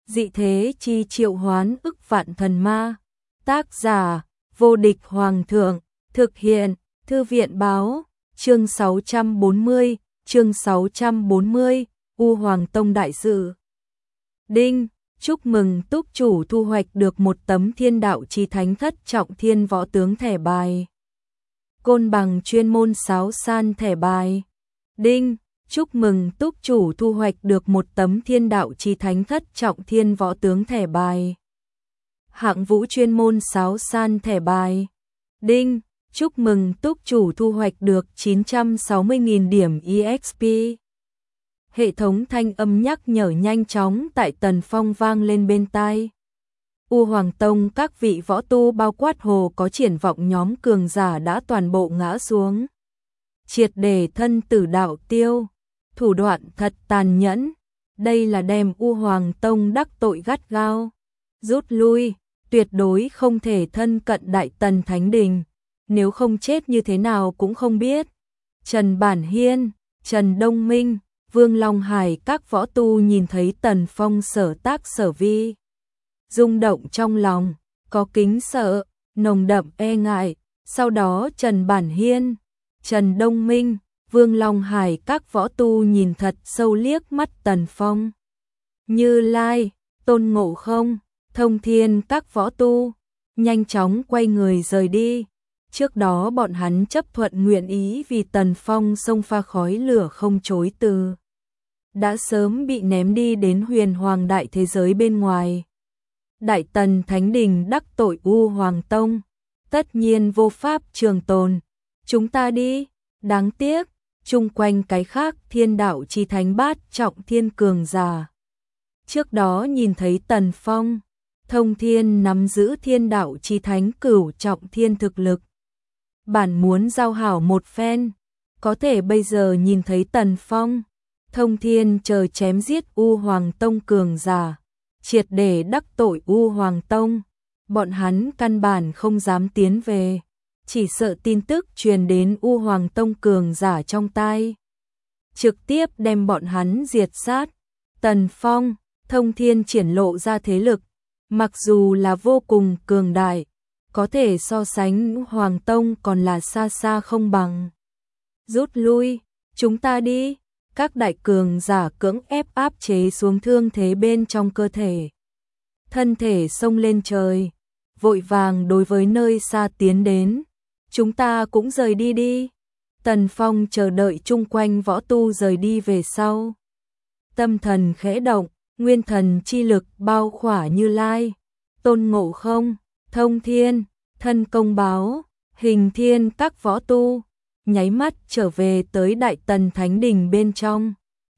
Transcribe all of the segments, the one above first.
Dị thế chi triệu hoán ức vạn thần ma. Tác giả, vô địch hoàng thượng. Thực hiện, thư viện báo. Chương 640, chương 640, U Hoàng Tông đại sự. Đinh, chúc mừng túc chủ thu hoạch được một tấm thiên đạo chi thánh thất trọng thiên võ tướng thẻ bài. Côn Bằng chuyên môn sáo san thẻ bài. Đinh, chúc mừng túc chủ thu hoạch được một tấm thiên đạo chi thánh thất trọng thiên võ tướng thẻ bài. Hạng Vũ chuyên môn sáo san thẻ bài. Đinh, chúc mừng túc chủ thu hoạch được 960.000 điểm EXP. Hệ thống thanh âm nhắc nhở nhanh chóng tại Tần Phong vang lên bên tai. U Hoàng Tông các vị võ tu bao quát hồ có triển vọng nhóm cường giả đã toàn bộ ngã xuống. Triệt để thân tử đạo tiêu, thủ đoạn thật tàn nhẫn, đây là đem U Hoàng Tông đắc tội gắt gao. Rút lui, tuyệt đối không thể thân cận Đại Tần Thánh Đình, nếu không chết như thế nào cũng không biết. Trần Bản Hiên, Trần Đông Minh, Vương Long Hải các võ tu nhìn thấy Tần Phong sở tác sở vi. Rung động trong lòng, có kính sợ, nồng đậm e ngại, sau đó Trần Bản Hiên, Trần Đông Minh, Vương Long Hải các võ tu nhìn thật sâu liếc mắt Tần Phong. Như Lai, Tôn Ngộ Không, Thông Thiên các võ tu, nhanh chóng quay người rời đi. Trước đó bọn hắn chấp thuận nguyện ý vì Tần Phong xông pha khói lửa không chối từ. Đã sớm bị ném đi đến huyền hoàng đại thế giới bên ngoài. Đại Tần Thánh Đình đắc tội U Hoàng Tông, tất nhiên vô pháp trường tồn. Chúng ta đi, đáng tiếc, chung quanh cái khác thiên đạo chi thánh bát trọng thiên cường giả. Trước đó nhìn thấy Tần Phong, Thông Thiên nắm giữ thiên đạo chi thánh cửu trọng thiên thực lực. Bản muốn giao hảo một phen, có thể bây giờ nhìn thấy Tần Phong, Thông Thiên chờ chém giết U Hoàng Tông cường giả, triệt để đắc tội U Hoàng Tông, bọn hắn căn bản không dám tiến về, chỉ sợ tin tức truyền đến U Hoàng Tông cường giả trong tai, trực tiếp đem bọn hắn diệt sát. Tần Phong, Thông Thiên triển lộ ra thế lực, mặc dù là vô cùng cường đại, có thể so sánh Hoàng Tông còn là xa xa không bằng. Rút lui, chúng ta đi. Các đại cường giả cưỡng ép áp chế xuống thương thế bên trong cơ thể. Thân thể xông lên trời, vội vàng đối với nơi xa tiến đến. Chúng ta cũng rời đi đi. Tần Phong chờ đợi chung quanh võ tu rời đi về sau. Tâm thần khẽ động, nguyên thần chi lực bao khỏa Như Lai, Tôn Ngộ Không, Thông Thiên, Thân Công Báo, Hình Thiên các võ tu. Nháy mắt trở về tới Đại Tần Thánh Đình bên trong.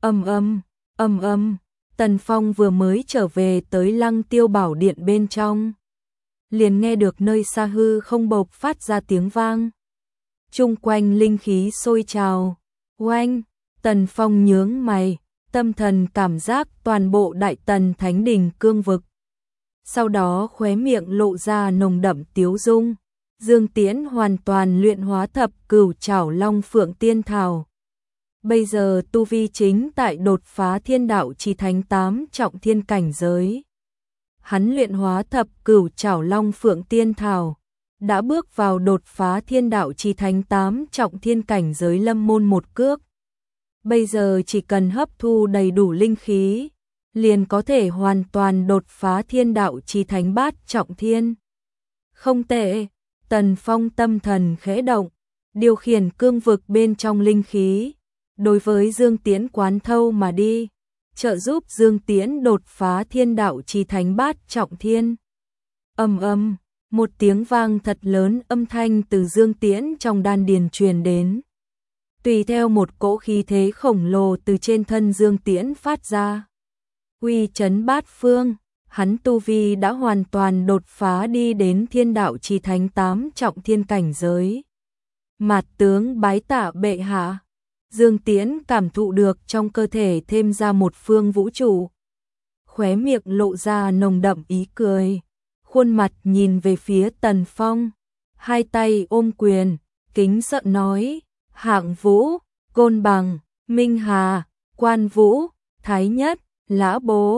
Ầm ầm, Tần Phong vừa mới trở về tới Lăng Tiêu Bảo Điện bên trong, liền nghe được nơi xa hư không bộc phát ra tiếng vang. Chung quanh linh khí sôi trào. Oanh, Tần Phong nhướng mày, tâm thần cảm giác toàn bộ Đại Tần Thánh Đình cương vực. Sau đó khóe miệng lộ ra nồng đậm tiếu dung. Dương Tiễn hoàn toàn luyện hóa thập cửu trảo long phượng tiên thảo. Bây giờ tu vi chính tại đột phá thiên đạo chi thánh 8 trọng thiên cảnh giới. Hắn luyện hóa thập cửu trảo long phượng tiên thảo, đã bước vào đột phá thiên đạo chi thánh 8 trọng thiên cảnh giới lâm môn một cước. Bây giờ chỉ cần hấp thu đầy đủ linh khí, liền có thể hoàn toàn đột phá thiên đạo chi thánh bát trọng thiên. Không tệ. Tần Phong tâm thần khẽ động, điều khiển cương vực bên trong linh khí, đối với Dương Tiễn quán thâu mà đi, trợ giúp Dương Tiễn đột phá thiên đạo chi thánh bát trọng thiên. Ầm, một tiếng vang thật lớn âm thanh từ Dương Tiễn trong đan điền truyền đến. Tùy theo một cỗ khí thế khổng lồ từ trên thân Dương Tiễn phát ra. Uy chấn bát phương. Hắn tu vi đã hoàn toàn đột phá đi đến thiên đạo chi thánh 8 trọng thiên cảnh giới. Mạt tướng bái tạ bệ hạ. Dương Tiễn cảm thụ được trong cơ thể thêm ra một phương vũ trụ. Khóe miệng lộ ra nồng đậm ý cười. Khuôn mặt nhìn về phía Tần Phong. Hai tay ôm quyền, kính sợ nói. Hạng Vũ, Côn Bằng, Minh Hà, Quan Vũ, Thái Nhất, Lã Bố.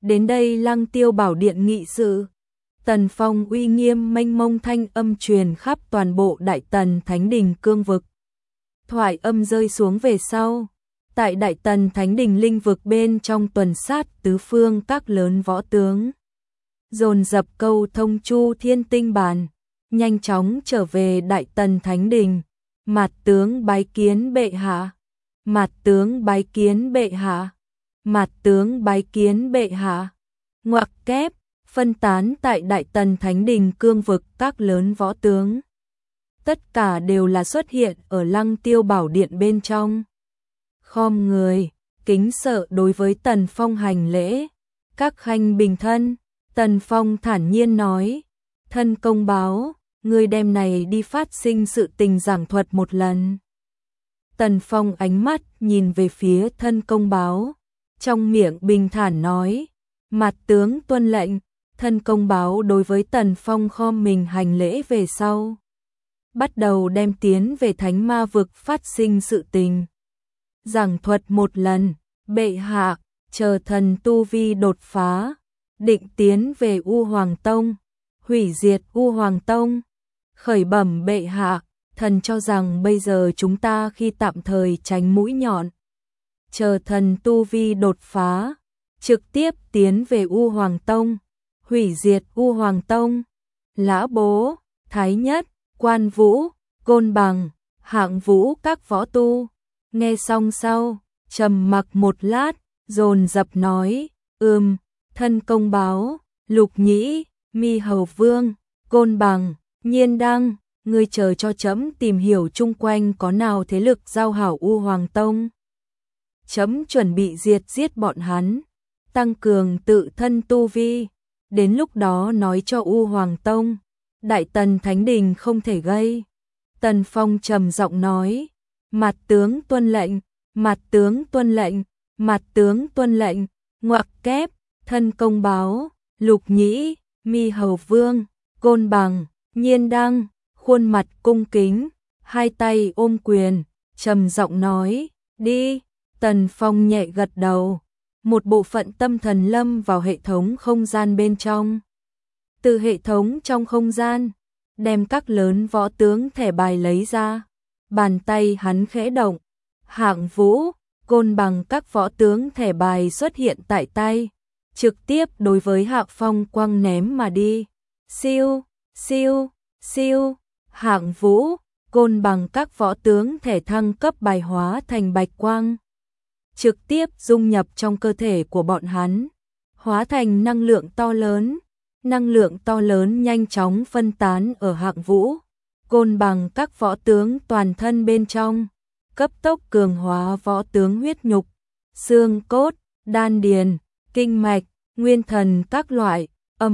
Đến đây Lăng Tiêu Bảo Điện nghị sự. Tần Phong uy nghiêm mênh mông thanh âm truyền khắp toàn bộ Đại Tần Thánh Đình cương vực. Thoại âm rơi xuống về sau. Tại Đại Tần Thánh Đình linh vực bên trong tuần sát tứ phương các lớn võ tướng. Dồn dập câu thông Chu Thiên Tinh Bàn, nhanh chóng trở về Đại Tần Thánh Đình. Mạt tướng bái kiến bệ hạ. Mạt tướng bái kiến bệ hạ. Mạt tướng bái kiến bệ hạ. Ngoặc kép, phân tán tại Đại Tần Thánh Đình cương vực các lớn võ tướng. Tất cả đều là xuất hiện ở Lăng Tiêu Bảo Điện bên trong. Khom người, kính sợ đối với Tần Phong hành lễ. Các khanh bình thân, Tần Phong thản nhiên nói. Thân công báo, người đem này đi phát sinh sự tình giảng thuật một lần. Tần Phong ánh mắt nhìn về phía thân công báo. Trong miệng bình thản nói. Mạt tướng tuân lệnh. Thân công báo đối với Tần Phong khom mình hành lễ về sau. Bắt đầu đem tiến về Thánh Ma vực phát sinh sự tình. Giảng thuật một lần, bệ hạ, chờ thần tu vi đột phá, định tiến về U Hoàng Tông, hủy diệt U Hoàng Tông. Khởi bẩm bệ hạ, thần cho rằng bây giờ chúng ta khi tạm thời tránh mũi nhọn. Chờ thần tu vi đột phá, trực tiếp tiến về U Hoàng Tông, hủy diệt U Hoàng Tông. Lã Bố, Thái Nhất, Quan Vũ, Côn Bằng, Hạng Vũ các võ tu. Nghe xong sau, trầm mặc một lát, dồn dập nói, thân công báo, Lục Nhĩ, Mi Hầu Vương, Côn Bằng, Nhiên Đăng, ngươi chờ cho trẫm tìm hiểu chung quanh có nào thế lực giao hảo U Hoàng Tông. Trẫm chuẩn bị giết bọn hắn, tăng cường tự thân tu vi, đến lúc đó nói cho U Hoàng Tông, Đại Tần Thánh Đình không thể gây. Tần Phong trầm giọng nói, Mạt tướng tuân lệnh, Mạt tướng tuân lệnh, Mạt tướng tuân lệnh. Ngoặc kép, thân công báo, Lục Nhĩ, Mi Hầu Vương, Côn Bằng, Nhiên Đăng, khuôn mặt cung kính, hai tay ôm quyền, trầm giọng nói, đi. Tần Phong nhẹ gật đầu, một bộ phận tâm thần lâm vào hệ thống không gian bên trong. Từ hệ thống trong không gian, đem các lớn võ tướng thẻ bài lấy ra, bàn tay hắn khẽ động, Hạng Vũ, Côn Bằng các võ tướng thẻ bài xuất hiện tại tay, trực tiếp đối với Hạng Phong quăng ném mà đi. Siêu, siêu, siêu, Hạng Vũ, Côn Bằng các võ tướng thẻ thăng cấp bài hóa thành bạch quang, trực tiếp dung nhập trong cơ thể của bọn hắn, hóa thành năng lượng to lớn. Năng lượng to lớn nhanh chóng phân tán ở Hạng Vũ, Côn Bằng các võ tướng toàn thân bên trong, cấp tốc cường hóa võ tướng huyết nhục, xương cốt, đan điền, kinh mạch, nguyên thần các loại.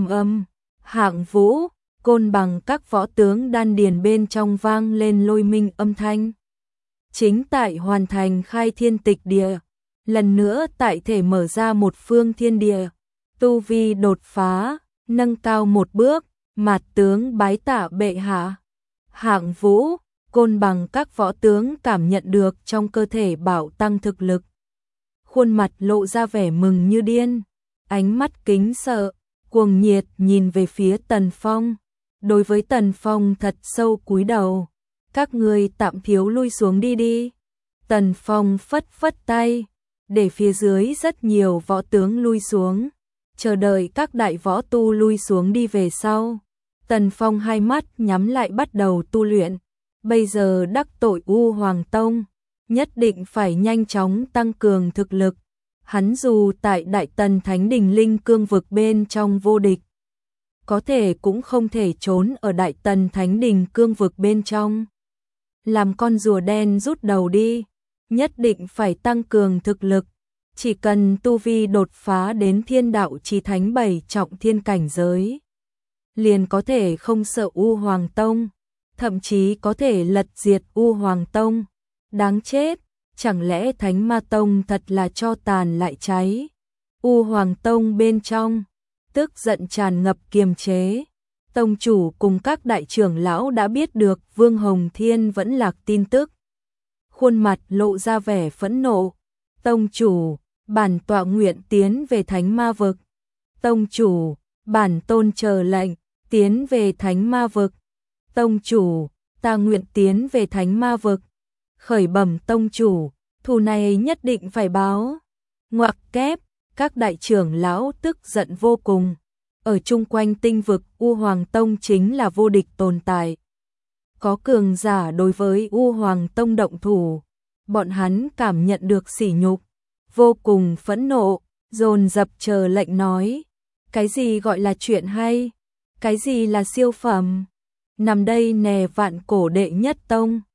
Hạng Vũ, Côn Bằng các võ tướng đan điền bên trong vang lên lôi minh âm thanh. Chính tại hoàn thành khai thiên tịch địa, lần nữa tại thể mở ra một phương thiên địa, tu vi đột phá, nâng cao một bước. Mạt tướng bái tạ bệ hạ. Hạng Vũ, Côn Bằng các võ tướng cảm nhận được trong cơ thể bảo tăng thực lực, khuôn mặt lộ ra vẻ mừng như điên, ánh mắt kính sợ, cuồng nhiệt nhìn về phía Tần Phong. Đối với Tần Phong thật sâu cúi đầu, các ngươi tạm thiếu lui xuống đi. Tần Phong phất phất tay, để phía dưới rất nhiều võ tướng lui xuống, chờ đợi các đại võ tu lui xuống đi về sau. Tần Phong hai mắt nhắm lại bắt đầu tu luyện. Bây giờ đắc tội U Hoàng Tông, nhất định phải nhanh chóng tăng cường thực lực. Hắn dù tại Đại Tần Thánh Đình linh cương vực bên trong vô địch, có thể cũng không thể trốn ở Đại Tần Thánh Đình cương vực bên trong. Làm con rùa đen rút đầu đi, nhất định phải tăng cường thực lực. Chỉ cần tu vi đột phá đến thiên đạo chí thánh 7 trọng thiên cảnh giới, liền có thể không sợ U Hoàng Tông, thậm chí có thể lật diệt U Hoàng Tông. Đáng chết, chẳng lẽ Thánh Ma Tông thật là tro tàn lại cháy? U Hoàng Tông bên trong, tức giận tràn ngập kiềm chế. Tông chủ cùng các đại trưởng lão đã biết được Vương Hồng Thiên vẫn lạc tin tức. Khuôn mặt lộ ra vẻ phẫn nộ. Tông chủ, bản tọa nguyện tiến về Thánh Ma vực, Tông chủ, bản tôn chờ lệnh, tiến về thánh ma vực. Tông chủ, ta nguyện tiến về thánh ma vực. Khởi bẩm tông chủ, thù này nhất định phải báo. Ngoặc kép, các đại trưởng lão tức giận vô cùng. Ở chung quanh tinh vực U Hoàng Tông chính là vô địch tồn tại. Có cường giả đối với U Hoàng Tông động thủ, bọn hắn cảm nhận được sỉ nhục, vô cùng phẫn nộ, dồn dập chờ lệnh nói. Cái gì gọi là chuyện hay? Cái gì là siêu phẩm? Nằm đây nè vạn cổ đệ nhất tông.